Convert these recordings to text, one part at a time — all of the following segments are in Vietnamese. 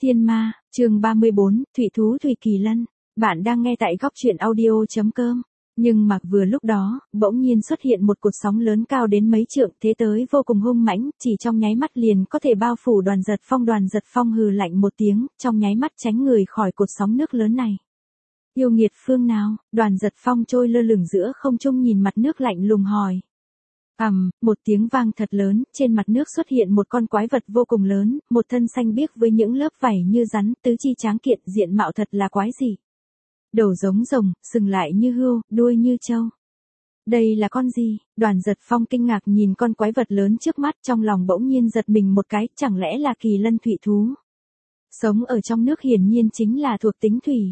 Thiên Ma, chương 34, Thủy thú Thủy Kỳ Lân. Bạn đang nghe tại góc truyện audio.com. Nhưng mà vừa lúc đó, bỗng nhiên xuất hiện một cột sóng lớn cao đến mấy trượng, thế tới vô cùng hung mãnh, chỉ trong nháy mắt liền có thể bao phủ Đoàn Giật Phong. Đoàn Giật Phong hừ lạnh một tiếng, trong nháy mắt tránh người khỏi cột sóng nước lớn này. Yêu nghiệt phương nào? Đoàn Giật Phong trôi lơ lửng giữa không trung nhìn mặt nước lạnh lùng hỏi. Một tiếng vang thật lớn, trên mặt nước xuất hiện một con quái vật vô cùng lớn, một thân xanh biếc với những lớp vảy như rắn, tứ chi tráng kiện, diện mạo thật là quái dị. Đầu giống rồng, sừng lại như hươu, đuôi như trâu. Đây là con gì? Đoàn Giật Phong kinh ngạc nhìn con quái vật lớn trước mắt, trong lòng bỗng nhiên giật mình một cái, chẳng lẽ là kỳ lân thủy thú? Sống ở trong nước hiển nhiên chính là thuộc tính thủy.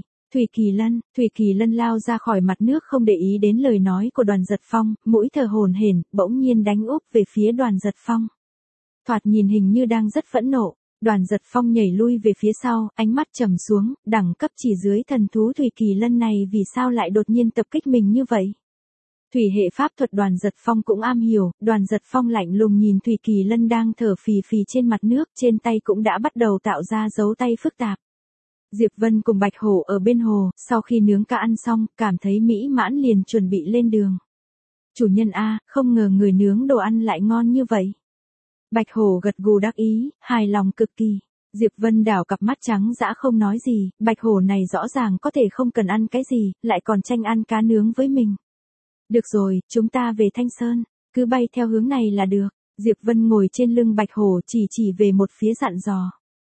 Thủy Kỳ Lân lao ra khỏi mặt nước không để ý đến lời nói của Đoàn Giật Phong, mũi thở hổn hển, bỗng nhiên đánh úp về phía Đoàn Giật Phong. Thoạt nhìn hình như đang rất phẫn nộ, Đoàn Giật Phong nhảy lui về phía sau, ánh mắt trầm xuống, đẳng cấp chỉ dưới thần thú Thủy Kỳ Lân này vì sao lại đột nhiên tập kích mình như vậy? Thủy hệ pháp thuật Đoàn Giật Phong cũng am hiểu, Đoàn Giật Phong lạnh lùng nhìn Thủy Kỳ Lân đang thở phì phì trên mặt nước, trên tay cũng đã bắt đầu tạo ra dấu tay phức tạp. Diệp Vân cùng Bạch Hổ ở bên hồ, sau khi nướng cá ăn xong, cảm thấy mỹ mãn liền chuẩn bị lên đường. Chủ nhân a, không ngờ người nướng đồ ăn lại ngon như vậy. Bạch Hổ gật gù đắc ý, hài lòng cực kỳ. Diệp Vân đảo cặp mắt trắng dã không nói gì, Bạch Hổ này rõ ràng có thể không cần ăn cái gì, lại còn tranh ăn cá nướng với mình. Được rồi, chúng ta về Thanh Sơn, cứ bay theo hướng này là được. Diệp Vân ngồi trên lưng Bạch Hổ chỉ về một phía dặn dò.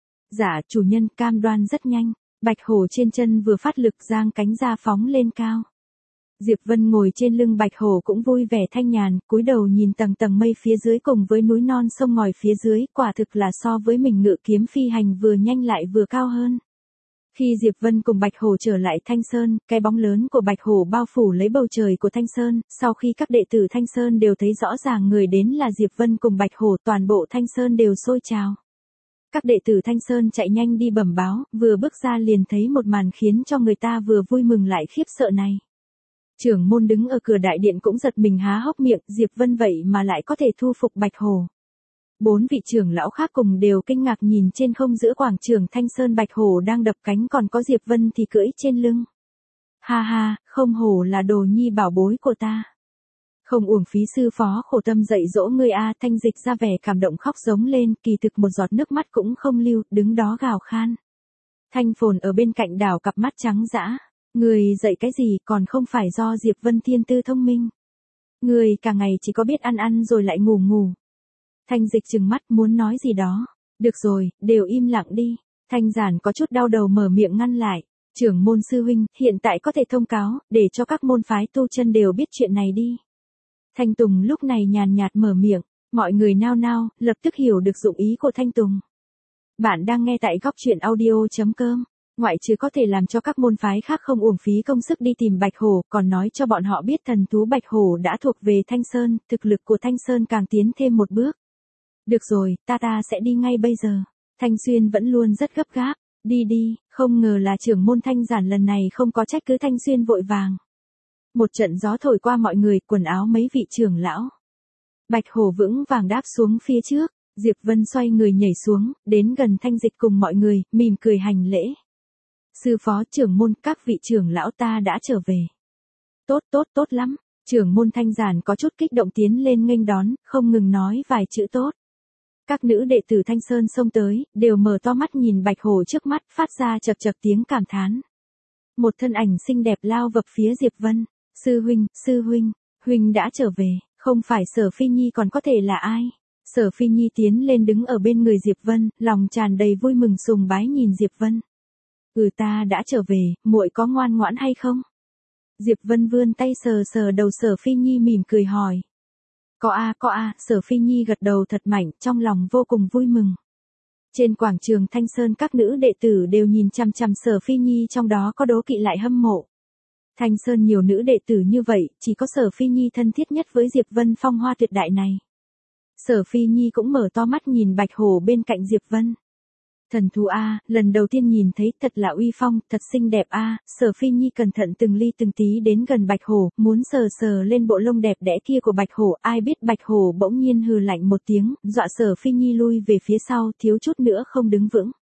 Dạ chủ nhân, cam đoan rất nhanh. Bạch Hổ trên chân vừa phát lực giang cánh ra phóng lên cao. Diệp Vân ngồi trên lưng Bạch Hổ cũng vui vẻ thanh nhàn, cúi đầu nhìn tầng tầng mây phía dưới cùng với núi non sông ngòi phía dưới, quả thực là so với mình ngự kiếm phi hành vừa nhanh lại vừa cao hơn. Khi Diệp Vân cùng Bạch Hổ trở lại Thanh Sơn, cái bóng lớn của Bạch Hổ bao phủ lấy bầu trời của Thanh Sơn, sau khi các đệ tử Thanh Sơn đều thấy rõ ràng người đến là Diệp Vân cùng Bạch Hổ, toàn bộ Thanh Sơn đều sôi trào. Các đệ tử Thanh Sơn chạy nhanh đi bẩm báo, vừa bước ra liền thấy một màn khiến cho người ta vừa vui mừng lại khiếp sợ này. Trưởng môn đứng ở cửa đại điện cũng giật mình há hốc miệng, Diệp Vân vậy mà lại có thể thu phục Bạch Hổ. 4 vị trưởng lão khác cùng đều kinh ngạc nhìn trên không giữa quảng trường Thanh Sơn. Bạch Hổ đang đập cánh, còn có Diệp Vân thì cưỡi trên lưng. Ha ha, không hổ là đồ nhi bảo bối của ta. Không uổng phí sư phó khổ tâm dạy dỗ ngươi a. Thanh Dịch ra vẻ cảm động khóc giống lên, kỳ thực một giọt nước mắt cũng không lưu, đứng đó gào khan. Thanh Phồn ở bên cạnh đảo cặp mắt trắng dã. Người dạy cái gì, còn không phải do Diệp Vân thiên tư thông minh. Người cả ngày chỉ có biết ăn rồi lại ngủ. Thanh Dịch trừng mắt muốn nói gì đó. Được rồi, đều im lặng đi. Thanh Giản có chút đau đầu mở miệng ngăn lại. Trưởng môn sư huynh, hiện tại có thể thông cáo, để cho các môn phái tu chân đều biết chuyện này đi. Thanh Tùng lúc này nhàn nhạt mở miệng, mọi người nao nao, lập tức hiểu được dụng ý của Thanh Tùng. Bạn đang nghe tại góc truyện audio.com, ngoại trừ có thể làm cho các môn phái khác không uổng phí công sức đi tìm Bạch Hổ, còn nói cho bọn họ biết thần thú Bạch Hổ đã thuộc về Thanh Sơn, thực lực của Thanh Sơn càng tiến thêm một bước. Được rồi, ta sẽ đi ngay bây giờ. Thanh Xuyên vẫn luôn rất gấp gáp, đi, không ngờ là trưởng môn Thanh Giản lần này không có trách cứ Thanh Xuyên vội vàng. Một trận gió thổi qua mọi người, quần áo mấy vị trưởng lão. Bạch Hổ vững vàng đáp xuống phía trước, Diệp Vân xoay người nhảy xuống, đến gần Thanh Dịch cùng mọi người, mỉm cười hành lễ. Sư phó trưởng môn, các vị trưởng lão ta đã trở về. Tốt lắm, trưởng môn Thanh Giản có chút kích động tiến lên nghênh đón, không ngừng nói vài chữ tốt. Các nữ đệ tử Thanh Sơn xông tới, đều mở to mắt nhìn Bạch Hổ trước mắt, phát ra chậc chậc tiếng cảm thán. Một thân ảnh xinh đẹp lao vập phía Diệp Vân. Sư huynh, huynh đã trở về, không phải Sở Phi Nhi còn có thể là ai? Sở Phi Nhi tiến lên đứng ở bên người Diệp Vân, lòng tràn đầy vui mừng sùng bái nhìn Diệp Vân. Ta đã trở về, muội có ngoan ngoãn hay không? Diệp Vân vươn tay sờ đầu Sở Phi Nhi mỉm cười hỏi. Có a, Sở Phi Nhi gật đầu thật mạnh, trong lòng vô cùng vui mừng. Trên quảng trường Thanh Sơn các nữ đệ tử đều nhìn chằm chằm Sở Phi Nhi, trong đó có đố kỵ lại hâm mộ. Thanh Sơn nhiều nữ đệ tử như vậy, chỉ có Sở Phi Nhi thân thiết nhất với Diệp Vân phong hoa tuyệt đại này. Sở Phi Nhi cũng mở to mắt nhìn Bạch Hổ bên cạnh Diệp Vân. Thần thú a, lần đầu tiên nhìn thấy, thật là uy phong, thật xinh đẹp a. Sở Phi Nhi cẩn thận từng ly từng tí đến gần Bạch Hổ, muốn sờ lên bộ lông đẹp đẽ kia của Bạch Hổ, ai biết Bạch Hổ bỗng nhiên hừ lạnh một tiếng, dọa Sở Phi Nhi lui về phía sau, thiếu chút nữa không đứng vững.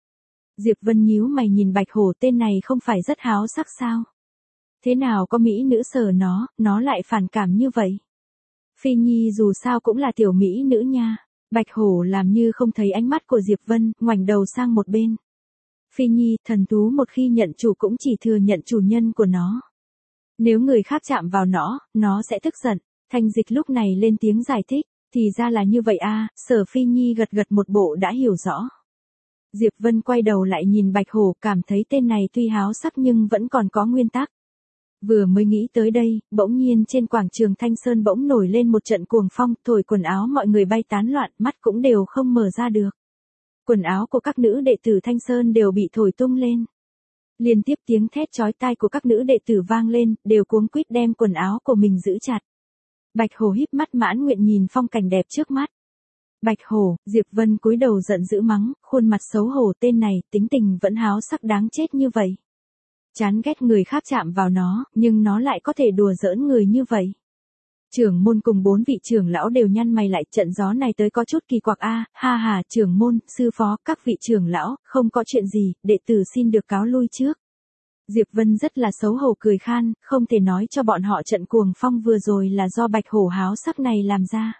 Diệp Vân nhíu mày nhìn Bạch Hổ, tên này không phải rất háo sắc sao? Thế nào có mỹ nữ sờ nó lại phản cảm như vậy? Phi Nhi dù sao cũng là tiểu mỹ nữ nha. Bạch Hổ làm như không thấy ánh mắt của Diệp Vân, ngoảnh đầu sang một bên. Phi Nhi, thần thú một khi nhận chủ cũng chỉ thừa nhận chủ nhân của nó. Nếu người khác chạm vào nó sẽ tức giận. Thanh Dịch lúc này lên tiếng giải thích, thì ra là như vậy a. Sở Phi Nhi gật gật một bộ đã hiểu rõ. Diệp Vân quay đầu lại nhìn Bạch Hổ, cảm thấy tên này tuy háo sắc nhưng vẫn còn có nguyên tắc. Vừa mới nghĩ tới đây, bỗng nhiên trên quảng trường Thanh Sơn bỗng nổi lên một trận cuồng phong, thổi quần áo mọi người bay tán loạn, mắt cũng đều không mở ra được. Quần áo của các nữ đệ tử Thanh Sơn đều bị thổi tung lên. Liên tiếp tiếng thét chói tai của các nữ đệ tử vang lên, đều cuống quýt đem quần áo của mình giữ chặt. Bạch Hổ híp mắt mãn nguyện nhìn phong cảnh đẹp trước mắt. Bạch Hổ, Diệp Vân cúi đầu giận dữ mắng, khuôn mặt xấu hổ, tên này, tính tình vẫn háo sắc đáng chết như vậy. Chán ghét người khác chạm vào nó, nhưng nó lại có thể đùa giỡn người như vậy. Trưởng môn cùng 4 vị trưởng lão đều nhăn mày lại, trận gió này tới có chút kỳ quặc a. Ha ha, trưởng môn, sư phó, các vị trưởng lão, không có chuyện gì, đệ tử xin được cáo lui trước. Diệp Vân rất là xấu hổ cười khan, không thể nói cho bọn họ trận cuồng phong vừa rồi là do Bạch Hổ háo sắc này làm ra.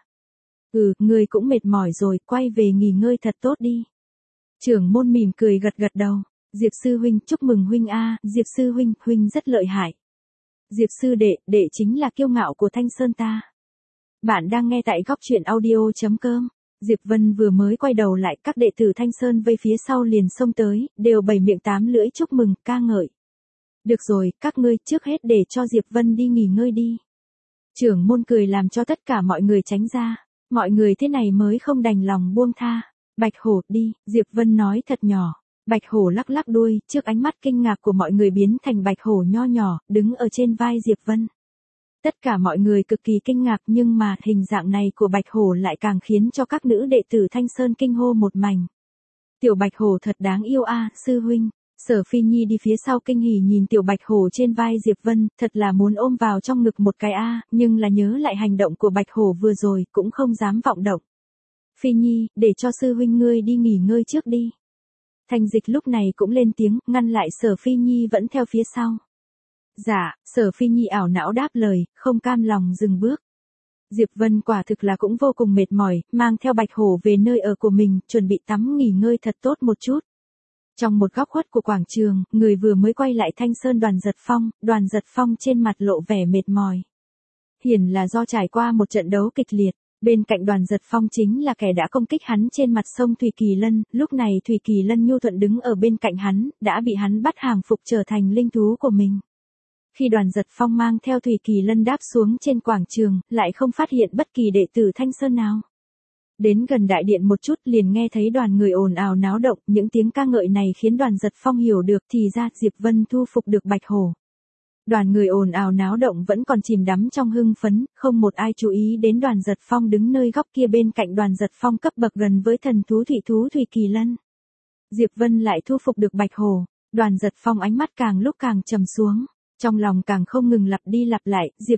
Người cũng mệt mỏi rồi, quay về nghỉ ngơi thật tốt đi. Trưởng môn mỉm cười gật gật đầu. Diệp sư huynh, chúc mừng huynh a. Diệp sư huynh, huynh rất lợi hại. Diệp sư đệ chính là kiêu ngạo của Thanh Sơn ta. Bạn đang nghe tại góc truyện audio.com. Diệp Vân vừa mới quay đầu lại, các đệ tử Thanh Sơn vây phía sau liền xông tới, đều bảy miệng tám lưỡi chúc mừng, ca ngợi. Được rồi, các ngươi trước hết để cho Diệp Vân đi nghỉ ngơi đi. Trưởng môn cười làm cho tất cả mọi người tránh ra. Mọi người thế này mới không đành lòng buông tha. Bạch Hổ, đi, Diệp Vân nói thật nhỏ. Bạch Hổ lắc lắc đuôi, trước ánh mắt kinh ngạc của mọi người biến thành Bạch Hổ nho nhỏ, đứng ở trên vai Diệp Vân. Tất cả mọi người cực kỳ kinh ngạc, nhưng mà hình dạng này của Bạch Hổ lại càng khiến cho các nữ đệ tử Thanh Sơn kinh hô một mảnh. Tiểu Bạch Hổ thật đáng yêu a, sư huynh. Sở Phi Nhi đi phía sau kinh hỉ nhìn tiểu Bạch Hổ trên vai Diệp Vân, thật là muốn ôm vào trong ngực một cái a, nhưng là nhớ lại hành động của Bạch Hổ vừa rồi, cũng không dám vọng động. Phi Nhi, để cho sư huynh ngươi đi nghỉ ngơi trước đi. Thanh Dịch lúc này cũng lên tiếng, ngăn lại Sở Phi Nhi vẫn theo phía sau. Dạ, Sở Phi Nhi ảo não đáp lời, không cam lòng dừng bước. Diệp Vân quả thực là cũng vô cùng mệt mỏi, mang theo Bạch Hổ về nơi ở của mình, chuẩn bị tắm nghỉ ngơi thật tốt một chút. Trong một góc khuất của quảng trường, người vừa mới quay lại Thanh Sơn Đoàn Giật Phong trên mặt lộ vẻ mệt mỏi. Hiển là do trải qua một trận đấu kịch liệt. Bên cạnh Đoàn Giật Phong chính là kẻ đã công kích hắn trên mặt sông Thủy Kỳ Lân, lúc này Thủy Kỳ Lân nhu thuận đứng ở bên cạnh hắn, đã bị hắn bắt hàng phục trở thành linh thú của mình. Khi Đoàn Giật Phong mang theo Thủy Kỳ Lân đáp xuống trên quảng trường, lại không phát hiện bất kỳ đệ tử Thanh Sơn nào. Đến gần đại điện một chút liền nghe thấy đoàn người ồn ào náo động, những tiếng ca ngợi này khiến Đoàn Giật Phong hiểu được thì ra Diệp Vân thu phục được Bạch Hổ. Đoàn người ồn ào náo động vẫn còn chìm đắm trong hưng phấn, không một ai chú ý đến Đoàn Giật Phong đứng nơi góc kia bên cạnh Đoàn Giật Phong cấp bậc gần với thần thú Thủy Kỳ Lân. Diệp Vân lại thu phục được Bạch Hổ, Đoàn Giật Phong ánh mắt càng lúc càng trầm xuống, trong lòng càng không ngừng lặp đi lặp lại, Diệp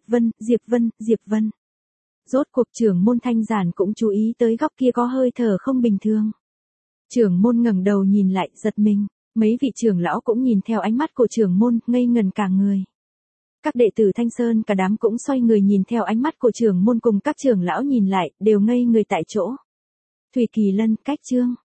Vân. Rốt cuộc trưởng môn Thanh Giản cũng chú ý tới góc kia có hơi thở không bình thường. Trưởng môn ngẩng đầu nhìn lại, giật mình, mấy vị trưởng lão cũng nhìn theo ánh mắt của trưởng môn, ngây ngần cả người. Các đệ tử Thanh Sơn cả đám cũng xoay người nhìn theo ánh mắt của trưởng môn cùng các trưởng lão nhìn lại, đều ngây người tại chỗ. Thủy Kỳ Lân, cách chương.